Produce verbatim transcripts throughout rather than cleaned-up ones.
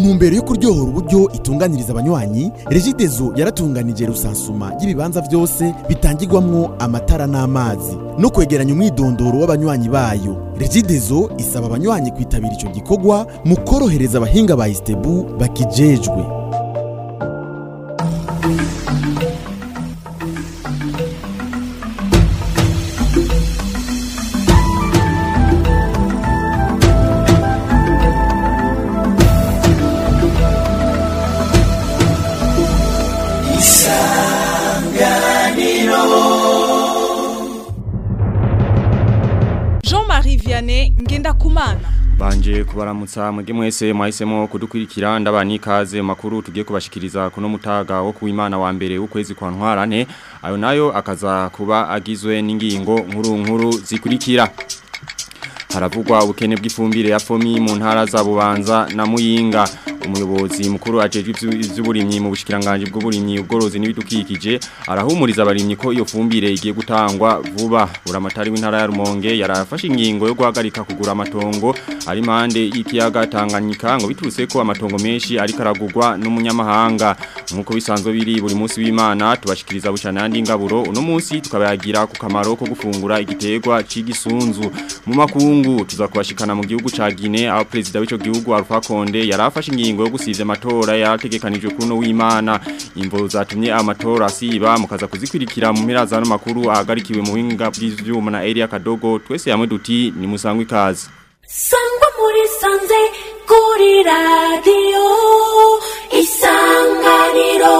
ntumbero yo kuryohora uburyo itunganiriza abanywanyi Regideso yaratunganije rusansuma y'ibibanza byose bitangirwamwo amatara n'amazi no kwegeranya umwidondoro w'abanywanyi bayo. Regideso isaba abanywanyi kwitabira ico gikorwa mu korohereza abahinga ba Istebu bakijejwe. Ngendakumana Banje kubaramutsa mwege mwese mwahisemo kudukurikira ndabani ikaze makuru tugiye kubashikiriza kuno mutaga wo kuwimana wa mbere ukwezi kwa ntwarane ayo nayo akaza kuba agizwe n'ingingo nkuru nkuru zikurikira. Haravugwa ubukene bw'ifumbire ya fomi mu ntara za Bubanza na Muyinga. Umuyobozi mukuru ajejwe ivy'uburimyi mu bushikiranganje bw'uburimyi ubworozi n'ibidukikije arahumuriza abarimyi ko iyo fumbire igiye gutangwa vuba. Buramatari w'intara ya Rumonge yarafashe ingingo yo guhagarika kugura amatongo ari mande y'ikiyaga Tanganyika ngo biturutse ko amatongo menshi ari karagurwa n'umunyamahanga. Nkuko bisanzwe biri buri munsi w'Imana tubashikiriza bucana yandi ngaburo uno munsi tukabayagira ku kamaro ko gufungura igiterwa c'igisunzu. Mu makungu tuzakubashikana mu gihugu ca Guinea aho president w'ico gihugu Alpha Conde yarafashe ingingo yo gusivya amatora yategekanijwe kuno w'Imana. Imvo zatumye amatora asiba mukaza kuzikwirikira mu mpera za no makuru ahagarikiwe mu winga bw'ivyuma na Elia Kadogo. Twese yamwe duti ni musangwe ikaze. Sangwa muri sanze kuri radio Isanganiro.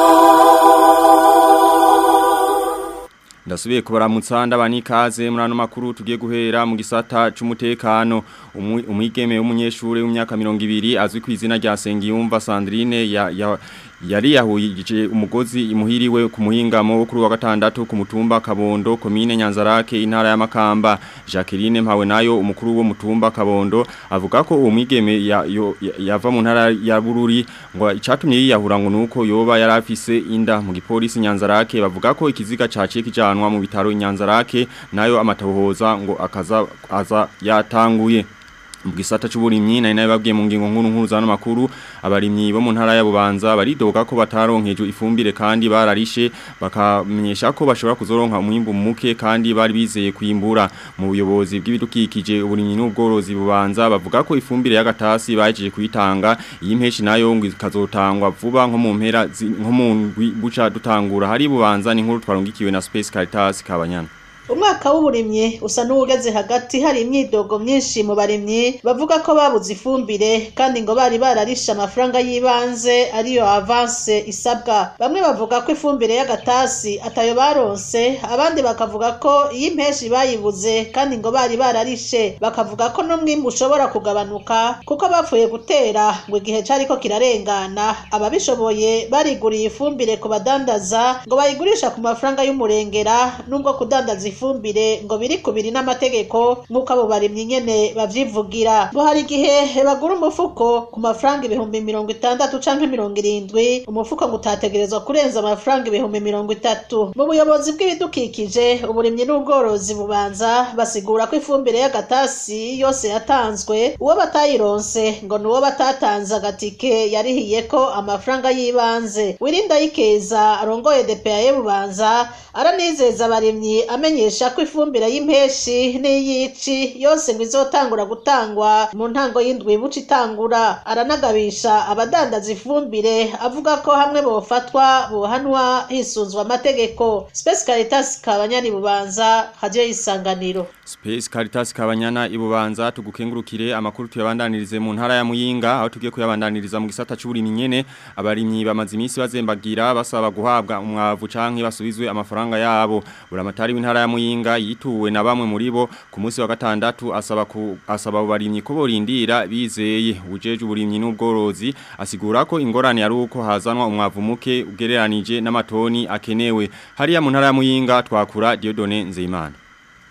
Ndasubiye kubaramutsa ndabani ikaze muri ano makuru tugiye guhera mu gisata c'umutekano. Umwigeme w'umunyeshure w'imyaka mirongo ibiri azwi ku izina rya Sengiyumva Sandrine ya, ya yari yahuje umugozi imuhiriwe ku muhingamo kuri wa gatandatu ku mutumba Kabondo komine Nyanzarake intara ya Makamba. Jacqueline Mpawe nayo umukuru wo mutumba Kabondo avuga ko uwo mwigeme yava ya, ya mu ntara ya Bururi ngo icatumye yiyahura ngo nuko yoba yarafise inda. Mu gipolisi Nyanzarake bavuga ko ikiziga caciye kijanwa mu bitaro Nyanzarake nayo amatahoza ngo akaza aza yatanguye. Mgisata c'uburimyi na inaye babwiye mu ngingo nkuru nkuru za makuru abarimyi bo mu ntara ya Bubanza baridoga ko bataronkejwe ifumbire kandi bararishe bakamenyesha ko bashobora kuzoronka umwimbu muke kandi bari bizeye kwimbura. Mu buyobozi bw'ibidukikije uburimyi n'ubworozi Bubanza bavuga ko ifumbire y'agatasi bajeje kuyitanga iyi mpeshi nayo ngo ikazotangwa vuba nko mu mpera nko mu buca dutangura hari Bubanza ni nkuru twarongikiwe na Space Caritas Kabanyana. Umwaka w'uburimyi usa n'ugeze hagati hari imyidogo myinshi mu barimyi bavuga ko babuze ifumbire kandi ngo bari bararisha amafaranga y'ibanze ariyo avance isabwa. Bamwe bavuga ko ifumbire y'agatasi atayo baronse, abandi bakavuga ko iyi mpeshi bayibuze kandi ngo bari bararishe, bakavuga ko n'umwimbu ushobora kugabanuka kuko bapfuye gutera ngo igihe cariko kirarengana. Ababishoboye bariguriye ifumbire ku badandaza ngo bayigurisha ku mafaranga y'umurengera nubwo kudandaza ifumbire ngo biri kubiri n'amategeko nk'uko abo barimyi nyene bavyivugira. Ngo hari igihe bagura umufuko ku mafaranga ibihumbi mirongo itandatu canke mirongo irindwi, umufuko ngo utategerezwa kurenza amafaranga ibihumbi mirongo itatu. Mu buyobozi bw'ibidukikije uburimyi n'ubworozi Bubanza basigura ko ifumbire y'agatasi yose yatanzwe, uwo batayironse ngo nuwo batatanze agatike yarihiye ko amafaranga y'ibanze. Wirinda yikeza arongoye D P A Bubanza aranizeza abarimyi amenye ko ifumbire y'impeshi n'iyici yose ngo izotangura gutangwa mu ntango y'indwi buca itangura. Aranagabisha abadandaza ifumbire avuga ko hamwe bofatwa bohanwa hisunzwe amategeko. Space Caritas Kabanyana Bubanza, Radio Isanganiro. Space Caritas Kabanyana Ibubanza tugukengurukire amakuru tuyabandanirize mu ntara ya Muyinga aho tugiye kuyabandaniriza mu gisata c'uburimyi nyene. Abarimyi bamaze iminsi bazembagira basaba guhabwa umwavu canke basubizwe amafaranga yabo. Buramatari w'intara ya Muyinga yituwe na bamwe muri bo ku munsi wa gatandatu asaba ku asaba abarimyi ko borindira bizeye. Ujeje uburimyi n'ubworozi asigura ko ingorane yari uko hazanwa umwavu muke ugereranije n'amatoni akenewe. Hariya mu ntara ya Muyinga twakura Dieudonne Nzeyimana.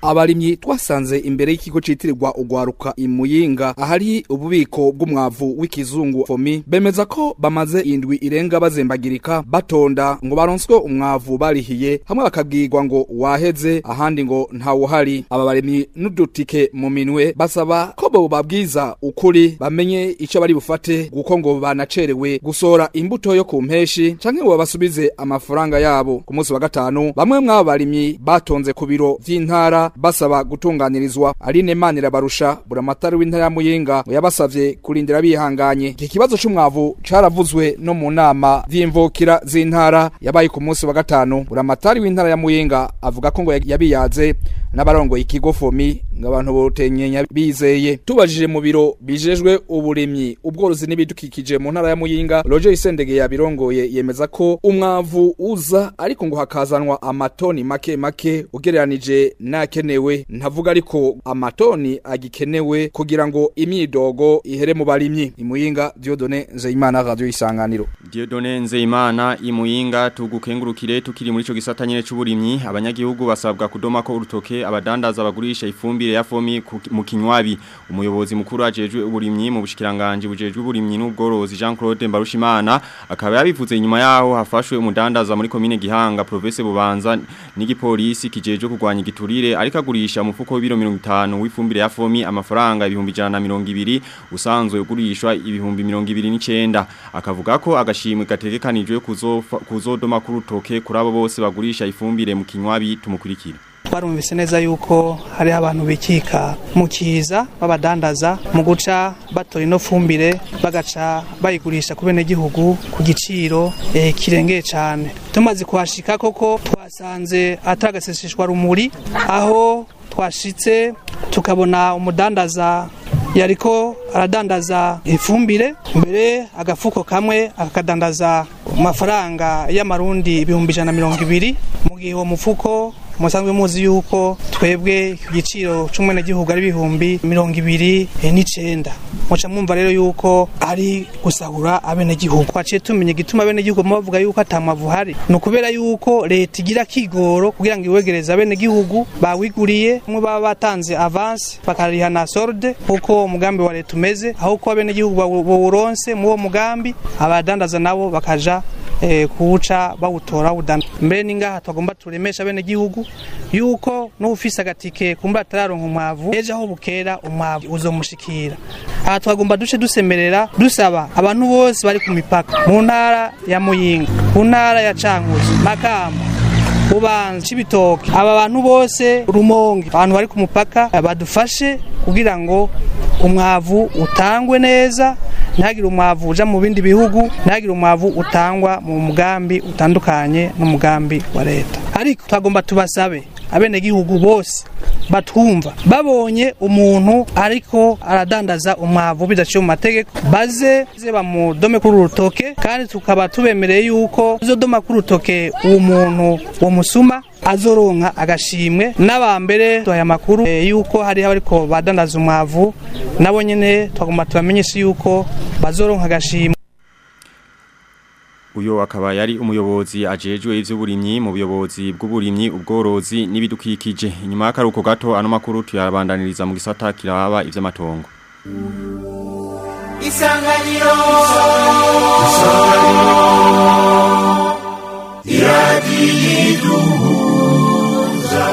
abarimyi twasanze imbere y'ikigo citirirwa ugwaruka imuyinga ahari ububiko bw'umwavu w'ikizungu fomi bemeza ko bamaze indwi irenga bazembagirika batonda ngo baronswe umwavu barihiye hamwe bakabwirwa ngo waheze ahandi ngo ntawuhari. Aba barimyi n'udutike mu minwe basaba ko bo babwiza ukuri bamenye ico bari bufate guko ngo banacerewe gusora imbuto yo ku mpeshi canke ngo babasubize amafaranga yabo. Ku munsi wa gatanu bamwe mw'aba barimyi batonze ku biro vy'intara basaba gutunganirizwa. Aline Manira barusha buramatari w'intara ya Muyinga yabasavye kurindira bihanganye. Iki kibazo c'umwavu caravuzwe no mu nama vy'imvukira z'intara yabaye ku munsi wa gatanu. Buramatari w'intara ya Muyinga avuga ko ngo yabiyaze n'abarongo ikigo fomi ngabantu botenyenya bizeye. Tubajije mu biro bijejwe uburimyi ubworozi n'ibidukikije mu ntara ya Muyinga, Roger Isendege yabirongoye yemeza ko umwavu uza ariko ngo hakazanwa amatoni make make ugereranije nakenewe. Ntavuga ariko amatoni agikenewe kugira ngo imyidogo ihere mu barimyi. Imuyinga, Dieudonné Nzeyimana, Radio Isanganiro. Dieudonné Nzeyimana imuyinga tugukengurukire tukiri muri ico gisata nyene c'uburimyi. Abanyagihugu basabwa kudoma ko urutoke abadandaza bagurisha ifumbire ya fomi mu kinywabi. Umuyobozi mukuru ajejwe uburimyi mu bushikiranganje bujejwe uburimyi n'ubworozi Jean Claude Mbarushimana akaba yabivuze inyuma yaho hafashwe umudandaza muri komine Gihanga province Bubanza n'igipolisi kijejwe kugwanya igiturire ariko agurisha umufuko w'ibiro mirongo itanu w'ifumbire ya fomi amafaranga ibihumbi ijana na mirongo ibiri usanzwe ugurishwa ibihumbi mirongo ibiri n'icenda. Akavuga ko agashimwe gategekanijwe kuzodoma ku rutoke kuri abo bose bagurisha ifumbire mu kinywabi. Tumukurikira. Twarumvise neza yuko hari abantu bikika mu kiza babadandaza mu guca batora ino fumbire bagaca bayigurisha ku bene gihugu ku giciro eh, kirengeye cyane. Tumaze kuhashika koko twasanze atagaseseshwa rumuri aho twashitse tukabona umudandaza yariko aradandaza ifumbire mbere agafuko kamwe akadandaza amafaranga y'amarundi ibihumbi ijana na mirongo ibiri mu gihe uwo mufuko musanzwe muzi yuko twebwe igiciro c'umwene gihugu ari bihumbi mirongo ibiri n'icenda. Muca mwumva rero yuko ari gusahura abene gihugu. Twaciye tumenye gituma abene gihugu bavuga yuko atamavu hari no kubera yuko leta igira kigoro kugira ngo iwegereze abene gihugu bawiguriye mwe baba batanze avance bakariha na solde uko umugambi wa leta umeze aho ko abene gihugu bawuronse mu wo mugambi abadandaza nabo bakaja eh, kuwuca bawutora udana. Mbere ningaha twagomba turemesha abene gihugu yuko n'ufise agatike kumba atararonka umwavu ejo aho bukera umwavu uzomushikira. Aha twagomba duce dusemerera dusaba abantu bose bari ku mipaka mu ntara ya Muyinga, mu ntara ya Cankuzo, Makamba, Bubanza, Cibitoke, aba bantu bose Rumonge, abantu bari ku mupaka badufashe kugira ngo umwavu utangwe neza, ntagire umwavu uja mu bindi bihugu, ntagire umwavu utangwa mu mugambi utandukanye n'umugambi wa leta. Ariko twagomba tubasabe abene gihugu bose batwumva babonye umuntu ariko aradandaza umwavu bidaciye mu mategeko baze bamudome kuri urutoke, kandi tukaba tubemereye yuko uzodoma kuri urutoke uwo muntu wo musuma azoronka agashimwe. N'abambere tuhaye amakuru e, yuko hari ariko badandaza umwavu nabo nyene twagomba tubamenyesha yuko bazoronka agashimwe. Uyo akaba yari umuyobozi ajejwe ivy'uburimyi mu buyobozi bw'uburimyi ubworozi n'ibidukikije. Inyuma y'akaruko gato ano makuru tuyabandaniriza mu gisata kiraba ivy'amatongo. Isanganiro Isanganiro Iradiyiduhuza.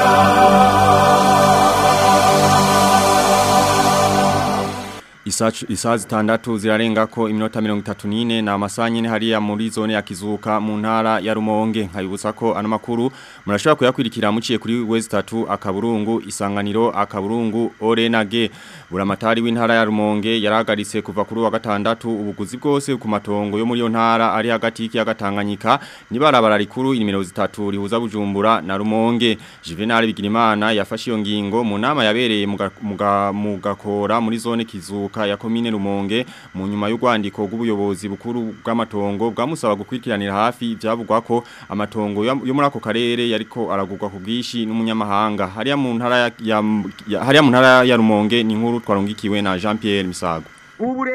Isaa zitandatu zirarenga ko iminota mirongo itatu n'ine na amasaha nyene hariya muri zone ya Kizuka mu ntara ya Rumonge. Nkabibutsa ko ano makuru murashobora kuyakurikira muciye kuri wezi tatu akaburungu Isanganiro akaburungu Orenage. Buramatari w'intara ya Rumonge yarahagaritse kuva kuri wa gatandatu ubuguzi bwose ku matongo yo muri yo ntara ari hagati y'Ikiyaga Tanganyika n'ibarabara rikuru inimero zitatu rihuza Bujumbura na Rumonge. Juvenal Bigirimana yafashe iyo ngingo mu nama yabereye mu Gakora muri zone Kizuka ya komine Rumonge mu nyuma y'urwandiko rw'ubuyobozi bukuru bw'amatongo bwamusaba gukurikiranira hafi ivyavugwa ko amatongo yo muri ako karere yariko aragurwa ku bwishi n'umunyamahanga. Hariya mu ntara ya hariya mu ntara ya Rumonge ni nkuru twarungikiwe na Jean Pierre Misago. Ubu rero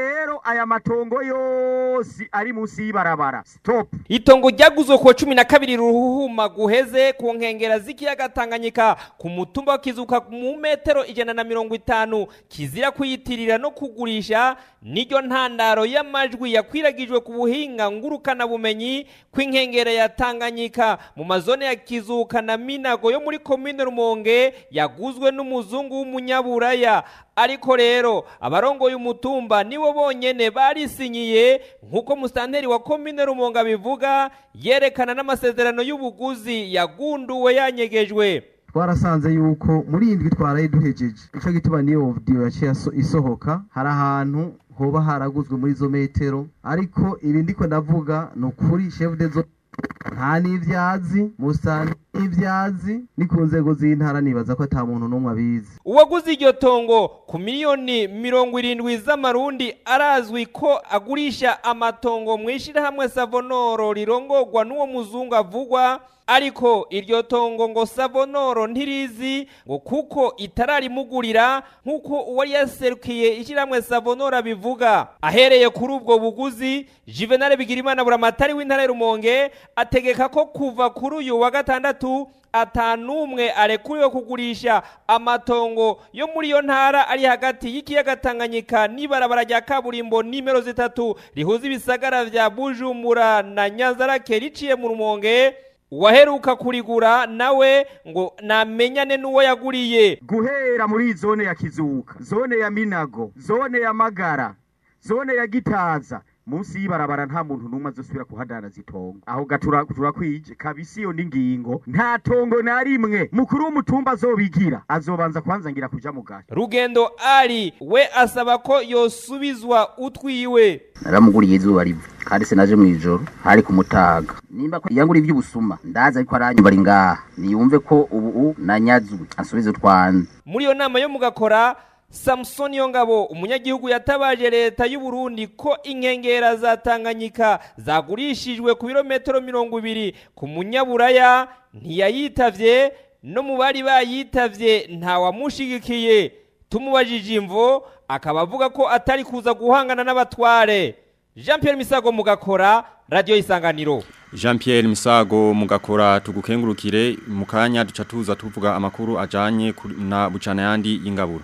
aya matongo yose ari munsi y'ibarabara stop. Itongo ryaguzwe ku cumi na kabiri ruhuma guheze ku nkengera z'ikiyaga Tanganyika ku mutumba wa Kizuka mu metero ijana na mirongo itanu kizira kuyitirira no kugurisha niryo ntandaro y'amajwi yakwiragijwe ku buhinga ngurukana bumenyi kw'inkengera ya Tanganyika mu mazone ya Kizuka na Minago yo muri commune Rumonge yaguzwe n'umuzungu w'umunyaburaya. Ariko rero abarongo y'umutumba nibo bonyene barisinyiye nkuko mustanteri wa commune Rumonge bivuga yerekana n'amasezerano y'ubuguzi yagunduwe yanyegejwe. Twarasanze yuko muri indwi twaraye duhejeje ico gituma niyo video yaciye isohoka hari ahantu hoba haraguzwe muri zo metero, ariko ibi ndiko ndavuga no kuri chef de zone nta n'ivyazi musana n'ivyazi ni ku nzego z'intara nibaza ko ata muntu n'umwe abizi. Uwaguze iryo tongo ku miliyoni mirongo irindwi z'amarundi arazwi ko agurisha amatongo mwishira hamwe Savonoro rirongorwa n'uwo muzungu avugwa, ariko iryo tongo ngo Savonoro ntirizi ngo kuko itararimugurira nkuko uwari yaserukiye ishiramwe Savonoro bivuga. Ahereye kuri ubwo buguzi Juvenal Bigirimana buramatari w'intara Rumonge ategeka ko kuva kuri uyu wa gatandatu atanumwe arekuriwe kugurisha amatongo yo muri yo ntara ari hagati y'ikiyaga Tanganyika n'ibarabara rya kaburimbo nimero zitatu rihuza ibisagara vya Bujumbura na Nyanzarake riciye mu Rumonge. Waheruka kurigura nawe ngo namenyane n'uwo yaguriye. Guhera muri zone ya Kizuka, zone ya Minago, zone ya Magara, zone ya Gitaza munsi y'ibarabara nta muntu numwe azosubira kuhadana zitongo. Aho gatura turakwije kabisi yo ningingo nta tongo na rimwe mukuru w'umutumba azobigira azobanza kwanzangira kuja mugari. Rugendo ari we asaba ko yosubizwa utwiwe. Naramuguriye izuba rivu kandi se naje mwijoro hari kumutaga nimba ko yangura ivy'ubusuma ndaza ariko aranyumva ari ngaha niyumve ko ubu nanyazwe asubize twanze. Muri yo nama yo mugakora Samson Yongabo umunyagihugu yatabaje leta y'u Burundi ko inkengera za Tanganyika zagurishijwe ku birometero mirongo ibiri ku munyaburaya ntiyayitavye no mu bari bayitavye nta wamushigikiye. Tumubajije imvo akaba avuga ko atari kuza guhangana n'abatware. Jean Pierre Misago mugakora Radio Isanganiro. Jean Pierre Misago mugakora tugukengurukire mukanya duca tuza tuvuga amakuru ajanye na bucana yandi y'ingaburo.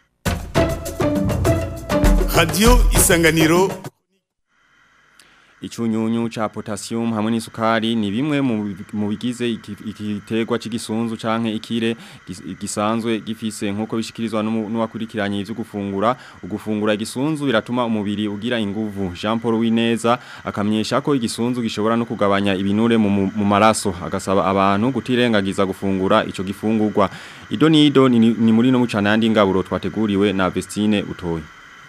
Radio Isanganiro. Icunyunyu cha potassium hamwe n'isukari ni bimwe mu bigize igiterwa cy'igisunzu canke ikire gisanzwe gifise nkuko bishikirizwa n'uwakurikiranye ivyo gufungura. Ugufungura igisunzu biratuma umubiri ugira inguvu. Jean Paul Wineza akamyesha ko igisunzu gishobora no kugabanya ibinure mu, mu maraso, agasaba abantu gutirengagiza gufungura ico gifungurwa. Ido ni ido ni, ni muri no mucana yandi ngaburo twateguriwe na Vestine Utoyi.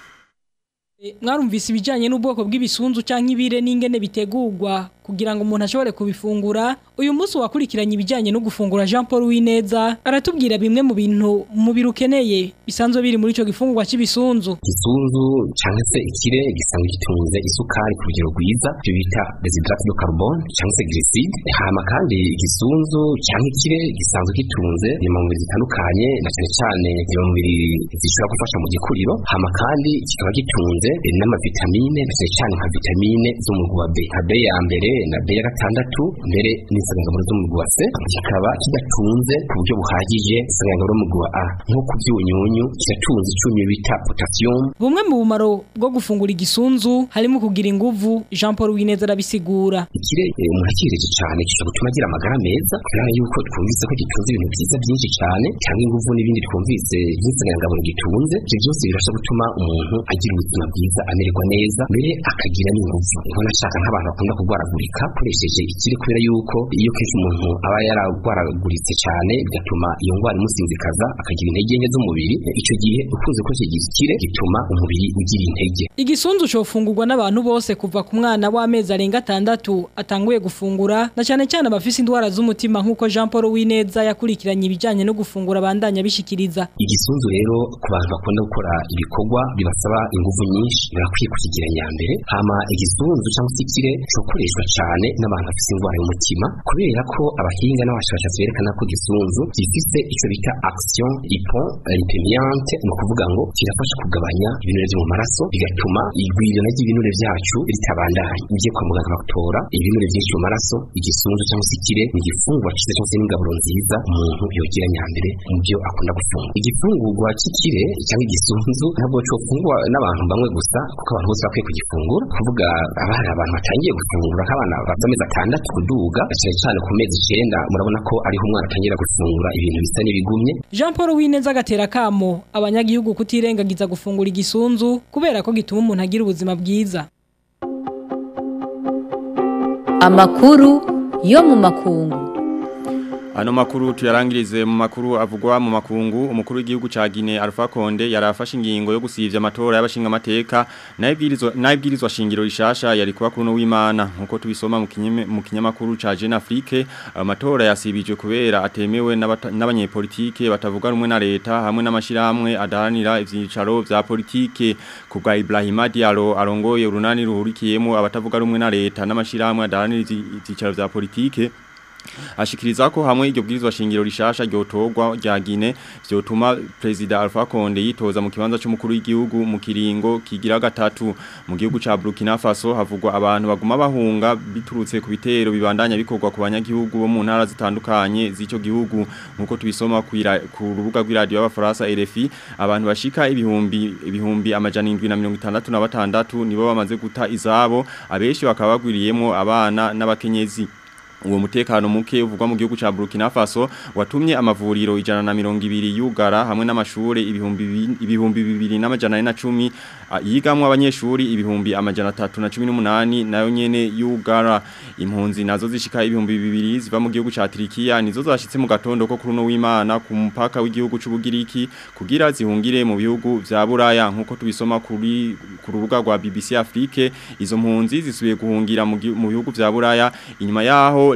Mwarumvise ibijanye n'ubwoko bw'ibisunzu canke ibire n'ingene bitegurwa kugira ngo umuntu ashobore kubifungura. Uyu munsi wakurikiranye ibijanye no gufungura Jean Paul Wineza aratubwira bimwe mu bintu umubiri ukeneye bisanzwe biri muri ico gifungurwa cy'ibisunzu. Igisunzu canke se ikire gisanzwe gitunze isukari ku rugero rwiza byo bita desidrate de carbone canke se glycide. Hama kandi igisunzu canke ikire gisanzwe gitunze imongeri zitandukanye na cyane cyane imongeri zishobora gufasha mu gikuriro. Hama kandi kikaba gitunze n'amavitamine na cyane cyane nka vitamine zo mu gwa B. Nka B ya mbere na B ya gatandatu mbere n'isangangamuro zo mu gwa C. Kikaba kidatunze ku buryo buhagije isangangamuro mu gwa A. Nko ku byunyunyu kiratunze icunyu bita potassium. Bumwe mu bumaro bwo gufungura igisunzu harimo kugira inguvu. Jean Paul Wineza arabisigura. Ikire umuntu akireje cyane gishobora gutuma agira amagara meza kubera yuko twumvise ko gitunze ibintu byiza byinshi cyane cyangwa inguvu n'ibindi twumvise nk'isangangamuro gitunze. Ibyo byose birasha gutuma umuntu agira ubuzima bwiza amererwa neza mbere akagira n'inguvu. Niho nashaka nk'abantu bakunda kugwaragurika koresheje ikiri kubera yuko iyo kenshi umuntu aba yaragwaraguritse cyane bigatuma iyo ngwara imusinzikaza akagira intege nke z'umubiri. Ico gihe ukunze ko kigikire gituma umubiri ugira intege. Igisunzu cyo fungurwa n'abantu bose kuva ku mwana w'amezi arenga atandatu atanguye gufungura na cyane cyane abafise indwara z'umutima nkuko Jean Paul Wineza yakurikiranye ibijanye no gufungura bandanya bishikiriza. Igisunzu rero ku bantu bakunda gukora ibikorwa bibasaba inguvu nyinshi birakwiye kukigira nyambere. Hama igisunzu cyangwa se ikire cyo koreshwa cyane n'abantu bafite indwara y'umutima kubera ko abahinga n'abashakashatsi berekana ko gisunzu gifite icyo bita action hypolipemiante ni ukuvuga ngo kirafasha kugabanya ibinure byo mu maraso bigatuma igwirana ry'ibinure byacu ritabandanya ugiye kwa muganga bagutora ibinure byinshi mu maraso igisunzu cyangwa se ikire ni igifungwa cyiza cyangwa se n'ingaburo nziza umuntu yogira nyambere mu byo akunda gufungura igifungurwa cy'ikire cyangwa igisunzu ntabwo cyofungwa n'abantu bamwe gusa kuko abantu bose bakwiye kugifungura kuvuga abari abantu batangiye gufungura nk'abana bafite amezi atandatu kuduga cyane cyane ku mezi icyenda murabona ko ariho umwana atangira gufungura ibintu bisa n'ibigumye. Jean Paul Wineza agatera kamo abanyagihugu kutirengagiza gufungura igisunzu kubera ko gituma umuntu agira ubuzima bwiza. Amakuru yo mu makungu. Ano makuru tuyarangirize mu makuru avugwa mu makungu umukuru w'igihugu ca Guinea Alpha Condé yarafashe ingingo yo gusivya amatora y'abashinga amateka nayibwirizwa nayibwirizwa shingiro rishasha yari kuba kuno w'Imana nkuko tubisoma mu kinyeme mu kinyamakuru ca Jeune Afrique amatora yasibijwe kubera atemewe n'abanyepolitike batavuga rumwe na leta hamwe n'amashirahamwe adahanira ivyicaro vya politike kubwa Ibrahima Diallo arongoye urunani ruhurikiyemo abatavuga rumwe na leta n'amashirahamwe adahanira ivyicaro vya politike ashikiriza ko hamwe iryo bwirizwa shingiro rishasha ryotorwa rya Guinea vyotuma President Alpha Condé yitoza mu kibanza cy'umukuru w'igihugu mu kiringo kigira gatatu mu gihugu ca Burkina Faso havugwa abantu baguma bahunga biturutse ku bitero bibandanya bikorwa ku banyagihugu bo mu ntara zitandukanye z'ico gihugu nkuko tubisoma ku rubuga rw'iradio y'abafaransa R F I abantu bashika ibihumbi ibihumbi amajana indwi na mirongo itandatu na batandatu nibo bamaze guta izabo abeshi bakaba bagwiriyemo abana n'abakenyezi. Uwo mutekano muke uvugwa mu gihugu ca Burkina Faso watumye amavuriro ijana na mirongo ibiri yugara hamwe n'amashure ibihumbi ibihumbi bibiri n'amajana na cumi yigamwe abanyeshuri ibihumbi amajana atatu na cumi n'umunani nayo nyene yugara impunzi nazo zishika ibihumbi bibiri ziva mu gihugu ca Turikiya nizo zashitse mu gatondo ko kuruno w'Imana ku mpaka w'igihugu c'Ubugiriki kugira zihungire mu bihugu vya Buraya nkuko tubisoma kuri ku rubuga rwa B B C Afrique izo mpunzi zisubiye guhungira mu bihugu vya Buraya inyuma yaho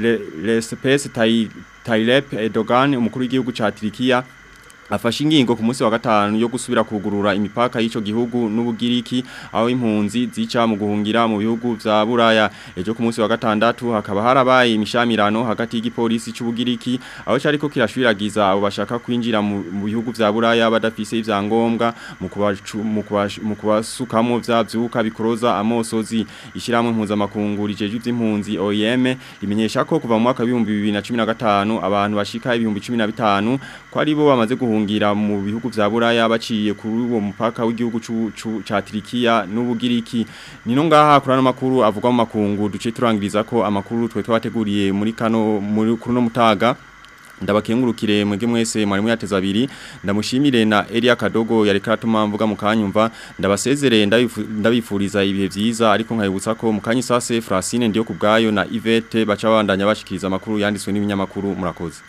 Recep Tayyip Erdogan umukuru w'igihugu ca Turikiya afashe ingingo ku munsi wa gatanu yo gusubira kugurura imipaka y'ico gihugu n'Ubugiriki aho impunzi zica mu guhungira mu bihugu vya Buraya ejo ku munsi wa gatandatu hakaba harabaye imishamirano hagati y'igipolisi c'Ubugiriki aho cyariko kirashwiragiza abo bashaka kwinjira mu bihugu vya Buraya badafise ivyangombwa mu kubacu mu kubasukamo vya vyuka bikoroza amosozi ishiramwe impuza makunguri jeje ivy'impunzi O I M rimenyesha ko kuva mu mwaka wa bibiri na cumi na gatanu abantu bashika ibihumbi cumi na bitanu ko ari bo bamaze guhungira mu bihugu vya Buraya baciye kuri uwo mupaka w'igihugu ca Turikiya n'Ubugiriki nino ngaha kurana makuru avugwa mu makungu duce turangiriza ko amakuru twe twateguriye muri kano muri kuno mutaga ndabakengurukire mwege mwese mwari muyateza abiri ndamushimire na Elia Kadogo yari karatuma mvuga mukanyumva ndabasezereye ndabifuriza ibihe vyiza ariko nkayibutsa ko mukanyi sase Francine ndiyo kubgayo na Yvette baca bandanya bashikiriza amakuru yanditswe n'ibinyamakuru murakoze.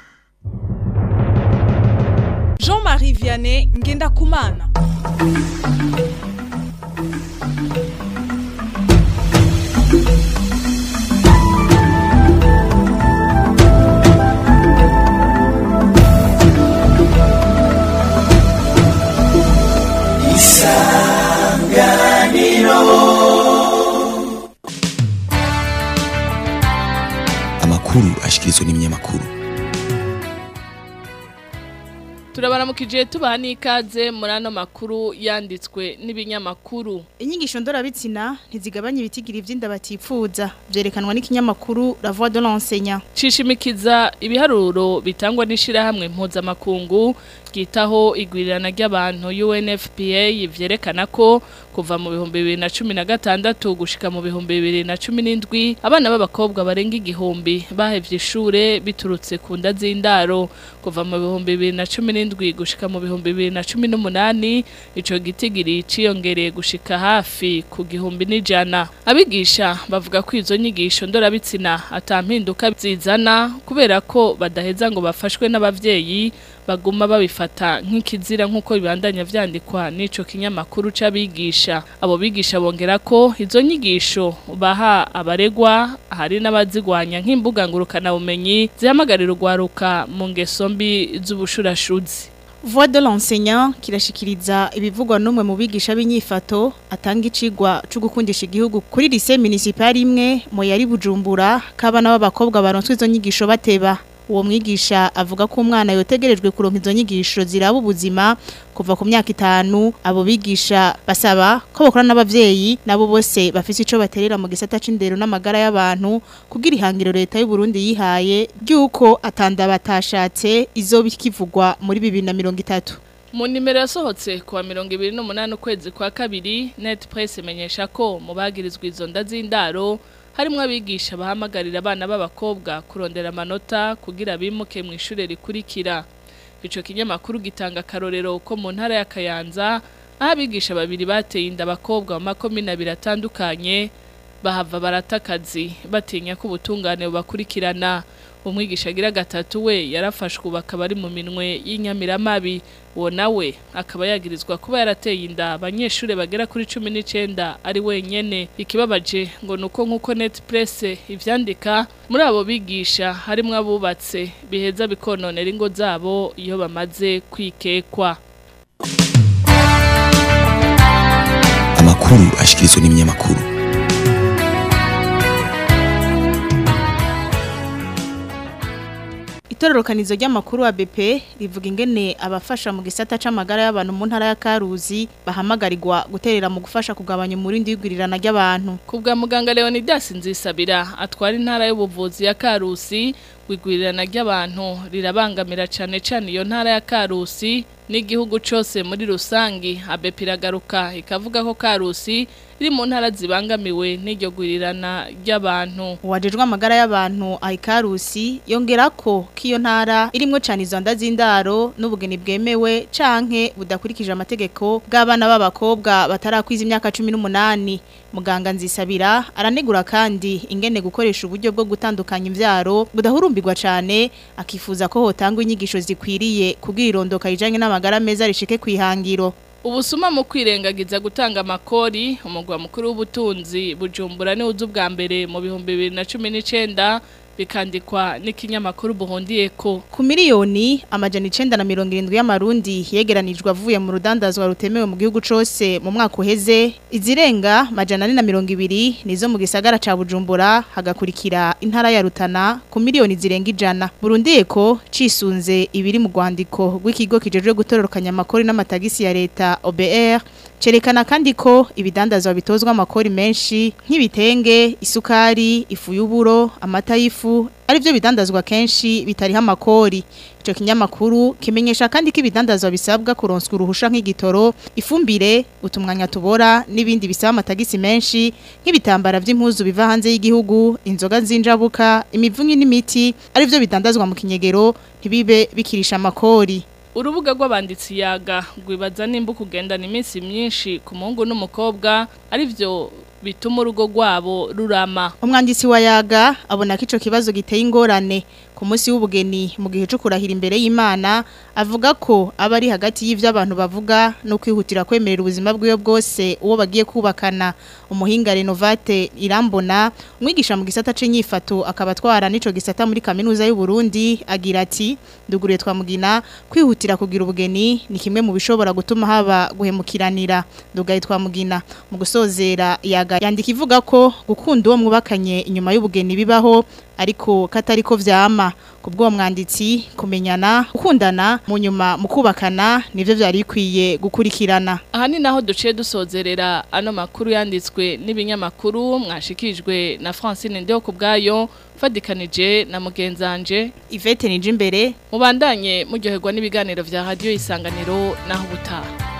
Jean-Marie Vianney Ngendakumana. Isanganiro. Amakuru ashikirizwa n'ibinyamakuru. Turabaramukije tubaha n'ikaze muri ano makuru yanditswe n'ibinyamakuru. Inyigisho ndorabitsina ntizigabanya ibitigiri vy'inda batipfuza byerekanwa n'ikinyamakuru La Voix de l'enseignant. Cishimikiza ibiharuro bitangwa n'ishira hamwe mpuzamakungu gitaho igwirirana ry'abantu U N F P A vyerekana ko kuva mu bihumbi bibiri na cumi na gatandatu gushika mu bihumbi bibiri na cumi n'indwi abana b'abakobwa barenga igihumbi bahevye ishure biturutse ku nda z'indaro kuva mu bihumbi bibiri na cumi n'indwi gushika mu bihumbi bibiri na cumi n'umunani ico gitigiri ciyongereye gushika hafi ku gihumbi n'ijana. Abigisha bavuga ko izo nyigisho ndorabitsina atampinduka zizana kubera ko badaheza ngo bafashwe n'abavyeyi baguma babifata nk'ikizira nk'uko bibandanya vyandikwa n'ico kinyamakuru c'abigisha. Abo bigisha bongera ko izo nyigisho baha abaregwa hari n'abazigwanya nk'imbuga ngurukana bumenyi zihamagarira urwaruka mu ngeso mbi z'ubushurashuzi. Voix de l'enseignant kirashikiriza ibivugwa n'umwe mu bigisha b'inyifato atanga icigwa cyo gukundisha igihugu kuri lycée municipal imwe mu yari Bujumbura kabana b'abakobwa baronswe izo nyigisho bateba. Uwo mwigisha avuga ko umwana yotegerejwe kuronka izo nyigisho ziraba ubuzima kuva ku myaka itanu. Abo bigisha basaba ko bakora n'abavyeyi nabo bose bafise ico baterera mu gisata c'indero n'amagara y'abantu kugira ihangiro leta y'u Burundi yihaye ryuko atanda batashatse izo bikivugwa muri bibiri na mirongo itatu. Mu nimero yasohotse kuwa mirongo ibiri n'umunani ukwezi kwa kabiri Net Press imenyesha ko mu bagirizwa izo nda z'indaro harimo abigisha bahamagarira abana b'abakobwa kurondera amanota kugira bimuke mu ishure rikurikira. Ico kinyamakuru gitanga karorero ko mu ntara ya Kayanza aho abigisha babiri bateye inda abakobwa mu makomine abiri atandukanye bahava baratakazi batinya ko ubutungane bubakurikirana. Umwigisha agira gatatu we yarafashwe bakaba ari mu minwe y'inyamiramabi. Uwo nawe akaba yagirizwa kuba yarateye inda abanyeshure bagera kuri cumi n'icenda ari wenyene. Ikibabaje ngo nuko nkuko Net Press ivyandika muri abo bigisha harimo abubatse biheza bikononera ingo zabo iyo bamaze kwikekwa. Amakuru ashikirizwa n'ibinyamakuru. Itororokanizo ry'amakuru wa B P rivuga ingene abafasha mu gisata c'amagara y'abantu mu ntara ya Karuzi bahamagarirwa guterera mu gufasha kugabanya umurindi w'igurirana ry'abantu. Kubwa muganga Leonidas Nzisabira atwara intara y'ubuvuzi ya Karusi, wigurirana ry'abantu rirabangamira cane cane iyo ntara ya Karusi n'igihugu cyose muri rusangi. A B P iragaruka ikavuga ko Karusi iri mu ntara zibangamiwe n'iryo gurirana ry'abantu. Uwajejwe amagara y'abantu ayi Karusi yongera ko kiyo ntara irimwe cyane izo nda z'indaro n'ubugeni bwemewe canke budakurikije amategeko bw'abana b'abakobwa batarakwiza imyaka cumi n'umunani. Muganga Nzisabira aranegura kandi ingene gukoresha uburyo bwo gutandukanya imvyaro budahurumbirwa cyane, akifuza ko hotangwa inyigisho zikwiriye kugira irondoka ijanye n'amagara meza rishike kwihangiro. Ubusuma mu kwirengagiza gutanga amakori umugwa mukuru w'ubutunzi Bujumbura ni uzu bwa mbere mu bihumbi bibiri na cumi n'icenda bikandikwa n'ikinyamakuru Buhondiyeko. Ku miliyoni amajana icenda na mirongo irindwi y'amarundi yegeranijwe avuye mu rudandazwa rutemewe mu gihugu cose mu mwaka uheze, izirenga majana ane na mirongo ibiri nizo mu gisagara ca Bujumbura, hagakurikira intara ya Rutana ku miliyoni zirenga ijana. Buhondiyeko cisunze ibiri mu rwandiko rw'ikigo kijejwe gutororokanya amakori n'amatagisi ya leta O B R cerekana kandi ko ibidandazwa bitozwa amakori menshi nk'ibitenge, isukari, ifu y'uburo, amata y'ifu arivyo bidandazwa kenshi bitariha amakori. Ico kinyamakuru kimenyesha kandi ko ibidandazwa bisabwa kuronswa uruhusha nk'igitoro, ifumbire, utumwanya tubora n'ibindi bisaba amatagisi menshi nk'ibitambara vy'impuzu biva hanze y'igihugu, inzoga nzinjabuka, imivunyi n'imiti arivyo bidandazwa mu kinyegero ntibibe bikirisha amakori. Urubuga rw'abanditsi yaga rwibaza nimba kugendana iminsi myinshi ku muhungu n'umukobwa arivyo bituma urugo rwabo rurama. Umwanditsi wa yaga abona ko ico kibazo giteye ingorane ku munsi w'ubugeni mu gihe cyo kurahira imbere y'Imana, avuga ko aba ari hagati y'ivyo abantu bavuga no kwihutira kwemerera ubuzima bw'iyo bwose uwo bagiye kubakana. Umuhinga Renovate Irambona umwigisha mu gisata c'inyifato akaba twara nico gisata muri kaminuza y'u Burundi agira ati nduguriye twamugina kwihutira kugira ubugeni ni kimwe mu bishobora gutuma haba guhemukiranira. Ndugaye twamugina mu gusozera yaga yandika ivuga ko gukunda uwo mwubakanye inyuma y'ubugeni bibaho ariko katariko vyama. Kubwo mwanditsi kumenyana ukundana mu nyuma mu kubakana nivyo byari bikwiye gukurikirana. Aha ni naho duciye dusozerera ano makuru yanditswe n'ibinyamakuru mwashikijwe na Francine Ndeo kubgayo fadikanije na mugenzanje Yvette Nijimbere. Mubandanye muryoherwa n'ibiganiro vya Radio Isanganiro naho butaha.